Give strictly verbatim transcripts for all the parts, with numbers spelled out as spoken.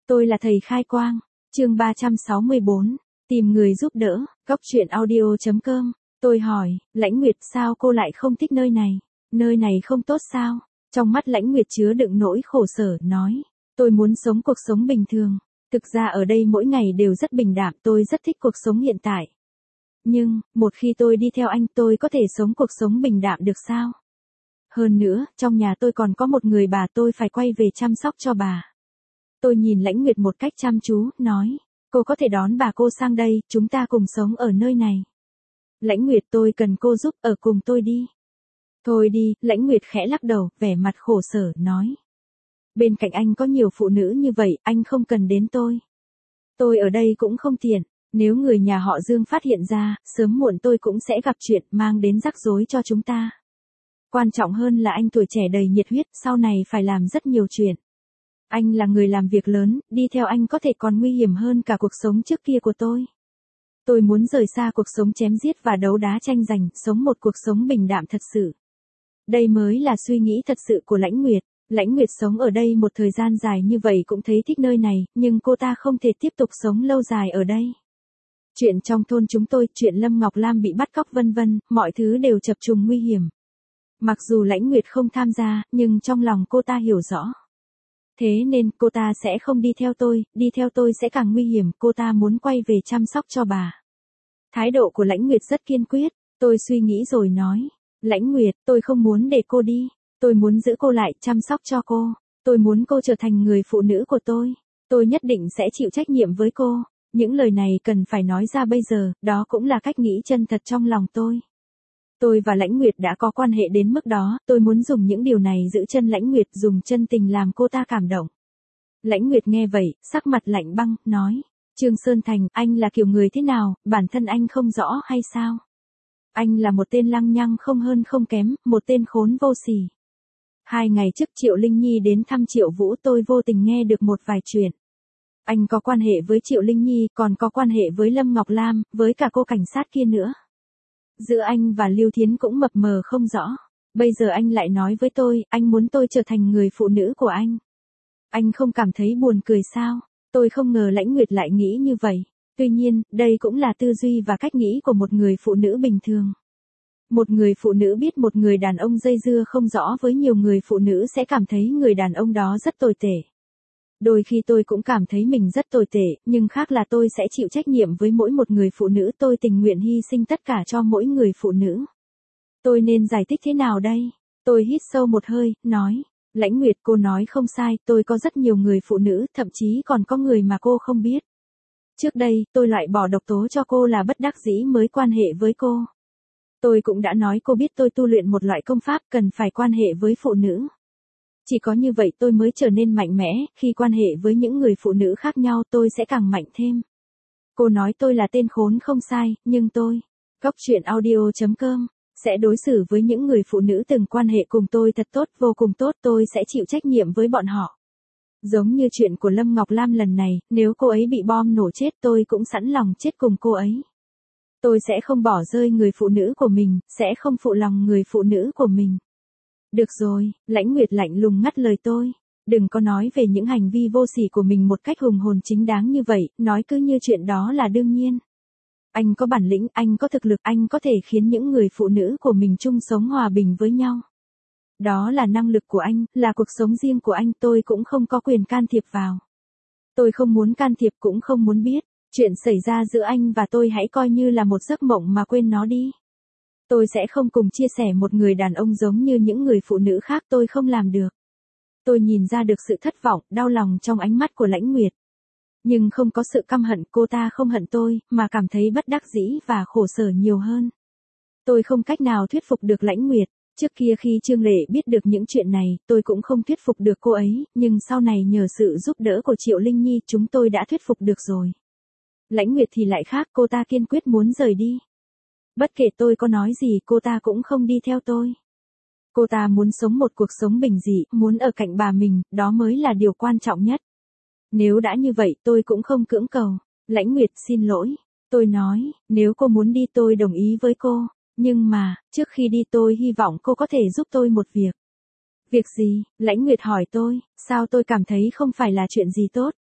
Tôi là thầy khai quang. Chương ba trăm sáu mươi bốn. Tìm người giúp đỡ. Góc truyện audio chấm com. Tôi hỏi, Lãnh Nguyệt sao cô lại không thích nơi này? Nơi này không tốt sao? Trong mắt Lãnh Nguyệt chứa đựng nỗi khổ sở, nói. Tôi muốn sống cuộc sống bình thường. Thực ra ở đây mỗi ngày đều rất bình đạm, tôi rất thích cuộc sống hiện tại. Nhưng, một khi tôi đi theo anh tôi có thể sống cuộc sống bình đạm được sao? Hơn nữa, trong nhà tôi còn có một người bà tôi phải quay về chăm sóc cho bà. Tôi nhìn Lãnh Nguyệt một cách chăm chú, nói. Cô có thể đón bà cô sang đây, chúng ta cùng sống ở nơi này. Lãnh Nguyệt, tôi cần cô giúp, ở cùng tôi đi. Thôi đi, Lãnh Nguyệt khẽ lắc đầu, vẻ mặt khổ sở, nói. Bên cạnh anh có nhiều phụ nữ như vậy, anh không cần đến tôi. Tôi ở đây cũng không tiện, nếu người nhà họ Dương phát hiện ra, sớm muộn tôi cũng sẽ gặp chuyện mang đến rắc rối cho chúng ta. Quan trọng hơn là anh tuổi trẻ đầy nhiệt huyết, sau này phải làm rất nhiều chuyện. Anh là người làm việc lớn, đi theo anh có thể còn nguy hiểm hơn cả cuộc sống trước kia của tôi. Tôi muốn rời xa cuộc sống chém giết và đấu đá tranh giành, sống một cuộc sống bình đạm thật sự. Đây mới là suy nghĩ thật sự của Lãnh Nguyệt. Lãnh Nguyệt sống ở đây một thời gian dài như vậy cũng thấy thích nơi này, nhưng cô ta không thể tiếp tục sống lâu dài ở đây. Chuyện trong thôn chúng tôi, chuyện Lâm Ngọc Lam bị bắt cóc vân vân, mọi thứ đều chập trùng nguy hiểm. Mặc dù Lãnh Nguyệt không tham gia, nhưng trong lòng cô ta hiểu rõ. Thế nên cô ta sẽ không đi theo tôi, đi theo tôi sẽ càng nguy hiểm, cô ta muốn quay về chăm sóc cho bà. Thái độ của Lãnh Nguyệt rất kiên quyết, tôi suy nghĩ rồi nói. Lãnh Nguyệt, tôi không muốn để cô đi. Tôi muốn giữ cô lại, chăm sóc cho cô. Tôi muốn cô trở thành người phụ nữ của tôi. Tôi nhất định sẽ chịu trách nhiệm với cô. Những lời này cần phải nói ra bây giờ, đó cũng là cách nghĩ chân thật trong lòng tôi. Tôi và Lãnh Nguyệt đã có quan hệ đến mức đó, tôi muốn dùng những điều này giữ chân Lãnh Nguyệt, dùng chân tình làm cô ta cảm động. Lãnh Nguyệt nghe vậy, sắc mặt lạnh băng, nói. Trương Sơn Thành, anh là kiểu người thế nào, bản thân anh không rõ hay sao? Anh là một tên lăng nhăng không hơn không kém, một tên khốn vô sỉ. Hai ngày trước Triệu Linh Nhi đến thăm Triệu Vũ, tôi vô tình nghe được một vài chuyện. Anh có quan hệ với Triệu Linh Nhi, còn có quan hệ với Lâm Ngọc Lam, với cả cô cảnh sát kia nữa. Giữa anh và Lưu Thiến cũng mập mờ không rõ. Bây giờ anh lại nói với tôi, anh muốn tôi trở thành người phụ nữ của anh. Anh không cảm thấy buồn cười sao? Tôi không ngờ Lãnh Nguyệt lại nghĩ như vậy. Tuy nhiên, đây cũng là tư duy và cách nghĩ của một người phụ nữ bình thường. Một người phụ nữ biết một người đàn ông dây dưa không rõ với nhiều người phụ nữ sẽ cảm thấy người đàn ông đó rất tồi tệ. Đôi khi tôi cũng cảm thấy mình rất tồi tệ, nhưng khác là tôi sẽ chịu trách nhiệm với mỗi một người phụ nữ, tôi tình nguyện hy sinh tất cả cho mỗi người phụ nữ. Tôi nên giải thích thế nào đây? Tôi hít sâu một hơi, nói. Lãnh Nguyệt, cô nói không sai, tôi có rất nhiều người phụ nữ, thậm chí còn có người mà cô không biết. Trước đây, tôi loại bỏ độc tố cho cô là bất đắc dĩ mới quan hệ với cô. Tôi cũng đã nói cô biết tôi tu luyện một loại công pháp cần phải quan hệ với phụ nữ. Chỉ có như vậy tôi mới trở nên mạnh mẽ, khi quan hệ với những người phụ nữ khác nhau tôi sẽ càng mạnh thêm. Cô nói tôi là tên khốn không sai, nhưng tôi, góc truyện audio chấm com, sẽ đối xử với những người phụ nữ từng quan hệ cùng tôi thật tốt, vô cùng tốt, tôi sẽ chịu trách nhiệm với bọn họ. Giống như chuyện của Lâm Ngọc Lam lần này, nếu cô ấy bị bom nổ chết tôi cũng sẵn lòng chết cùng cô ấy. Tôi sẽ không bỏ rơi người phụ nữ của mình, sẽ không phụ lòng người phụ nữ của mình. Được rồi, Lãnh Nguyệt lạnh lùng ngắt lời tôi. Đừng có nói về những hành vi vô sỉ của mình một cách hùng hồn chính đáng như vậy, nói cứ như chuyện đó là đương nhiên. Anh có bản lĩnh, anh có thực lực, anh có thể khiến những người phụ nữ của mình chung sống hòa bình với nhau. Đó là năng lực của anh, là cuộc sống riêng của anh, tôi cũng không có quyền can thiệp vào. Tôi không muốn can thiệp cũng không muốn biết. Chuyện xảy ra giữa anh và tôi hãy coi như là một giấc mộng mà quên nó đi. Tôi sẽ không cùng chia sẻ một người đàn ông giống như những người phụ nữ khác, tôi không làm được. Tôi nhìn ra được sự thất vọng, đau lòng trong ánh mắt của Lãnh Nguyệt. Nhưng không có sự căm hận, cô ta không hận tôi, mà cảm thấy bất đắc dĩ và khổ sở nhiều hơn. Tôi không cách nào thuyết phục được Lãnh Nguyệt. Trước kia khi Trương Lệ biết được những chuyện này, tôi cũng không thuyết phục được cô ấy, nhưng sau này nhờ sự giúp đỡ của Triệu Linh Nhi chúng tôi đã thuyết phục được rồi. Lãnh Nguyệt thì lại khác, cô ta kiên quyết muốn rời đi. Bất kể tôi có nói gì cô ta cũng không đi theo tôi. Cô ta muốn sống một cuộc sống bình dị, muốn ở cạnh bà mình, đó mới là điều quan trọng nhất. Nếu đã như vậy tôi cũng không cưỡng cầu. Lãnh Nguyệt xin lỗi. Tôi nói, nếu cô muốn đi tôi đồng ý với cô. Nhưng mà, trước khi đi tôi hy vọng cô có thể giúp tôi một việc. Việc gì? Lãnh Nguyệt hỏi tôi, sao tôi cảm thấy không phải là chuyện gì tốt.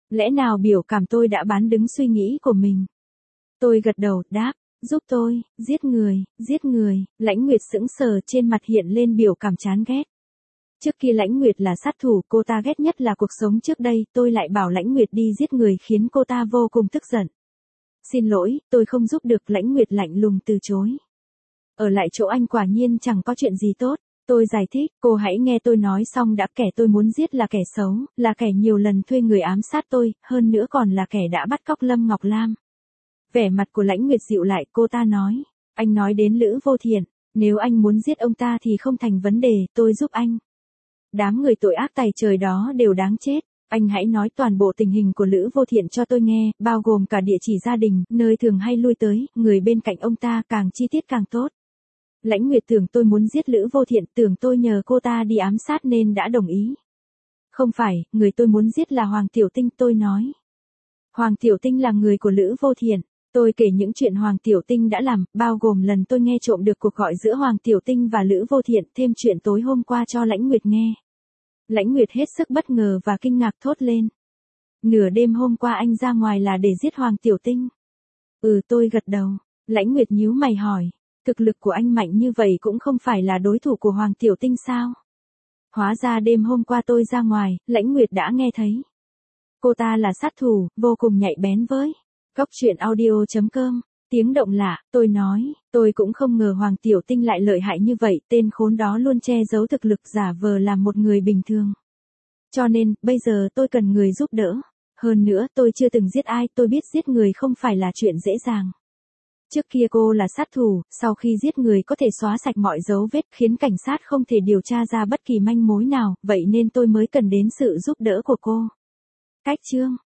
Lẽ nào biểu cảm tôi đã bán đứng suy nghĩ của mình? Tôi gật đầu, đáp, giúp tôi, giết người, giết người. Lãnh Nguyệt sững sờ, trên mặt hiện lên biểu cảm chán ghét. Trước kia Lãnh Nguyệt là sát thủ, cô ta ghét nhất là cuộc sống trước đây, tôi lại bảo Lãnh Nguyệt đi giết người khiến cô ta vô cùng tức giận. Xin lỗi, tôi không giúp được. Lãnh Nguyệt lạnh lùng từ chối. Ở lại chỗ anh quả nhiên chẳng có chuyện gì tốt. Tôi giải thích, cô hãy nghe tôi nói xong đã. Kẻ tôi muốn giết là kẻ xấu, là kẻ nhiều lần thuê người ám sát tôi, hơn nữa còn là kẻ đã bắt cóc Lâm Ngọc Lam. Vẻ mặt của Lãnh Nguyệt dịu lại, cô ta nói, anh nói đến Lữ Vô Thiện, nếu anh muốn giết ông ta thì không thành vấn đề, tôi giúp anh. Đám người tội ác tày trời đó đều đáng chết. Anh hãy nói toàn bộ tình hình của Lữ Vô Thiện cho tôi nghe, bao gồm cả địa chỉ gia đình, nơi thường hay lui tới, người bên cạnh ông ta, càng chi tiết càng tốt. Lãnh Nguyệt tưởng tôi muốn giết Lữ Vô Thiện, tưởng tôi nhờ cô ta đi ám sát nên đã đồng ý. Không phải, người tôi muốn giết là Hoàng Tiểu Tinh, tôi nói. Hoàng Tiểu Tinh là người của Lữ Vô Thiện. Tôi kể những chuyện Hoàng Tiểu Tinh đã làm, bao gồm lần tôi nghe trộm được cuộc gọi giữa Hoàng Tiểu Tinh và Lữ Vô Thiện, thêm chuyện tối hôm qua cho Lãnh Nguyệt nghe. Lãnh Nguyệt hết sức bất ngờ và kinh ngạc thốt lên. Nửa đêm hôm qua anh ra ngoài là để giết Hoàng Tiểu Tinh. Ừ, tôi gật đầu. Lãnh Nguyệt nhíu mày hỏi. Thực lực của anh mạnh như vậy cũng không phải là đối thủ của Hoàng Tiểu Tinh sao? Hóa ra đêm hôm qua tôi ra ngoài, Lãnh Nguyệt đã nghe thấy. Cô ta là sát thủ, vô cùng nhạy bén với. Cốc truyện audio chấm com. Tiếng động lạ, tôi nói, tôi cũng không ngờ Hoàng Tiểu Tinh lại lợi hại như vậy, tên khốn đó luôn che giấu thực lực, giả vờ làm một người bình thường. Cho nên, bây giờ tôi cần người giúp đỡ. Hơn nữa, tôi chưa từng giết ai, tôi biết giết người không phải là chuyện dễ dàng. Trước kia cô là sát thủ, sau khi giết người có thể xóa sạch mọi dấu vết, khiến cảnh sát không thể điều tra ra bất kỳ manh mối nào, vậy nên tôi mới cần đến sự giúp đỡ của cô. Cách chương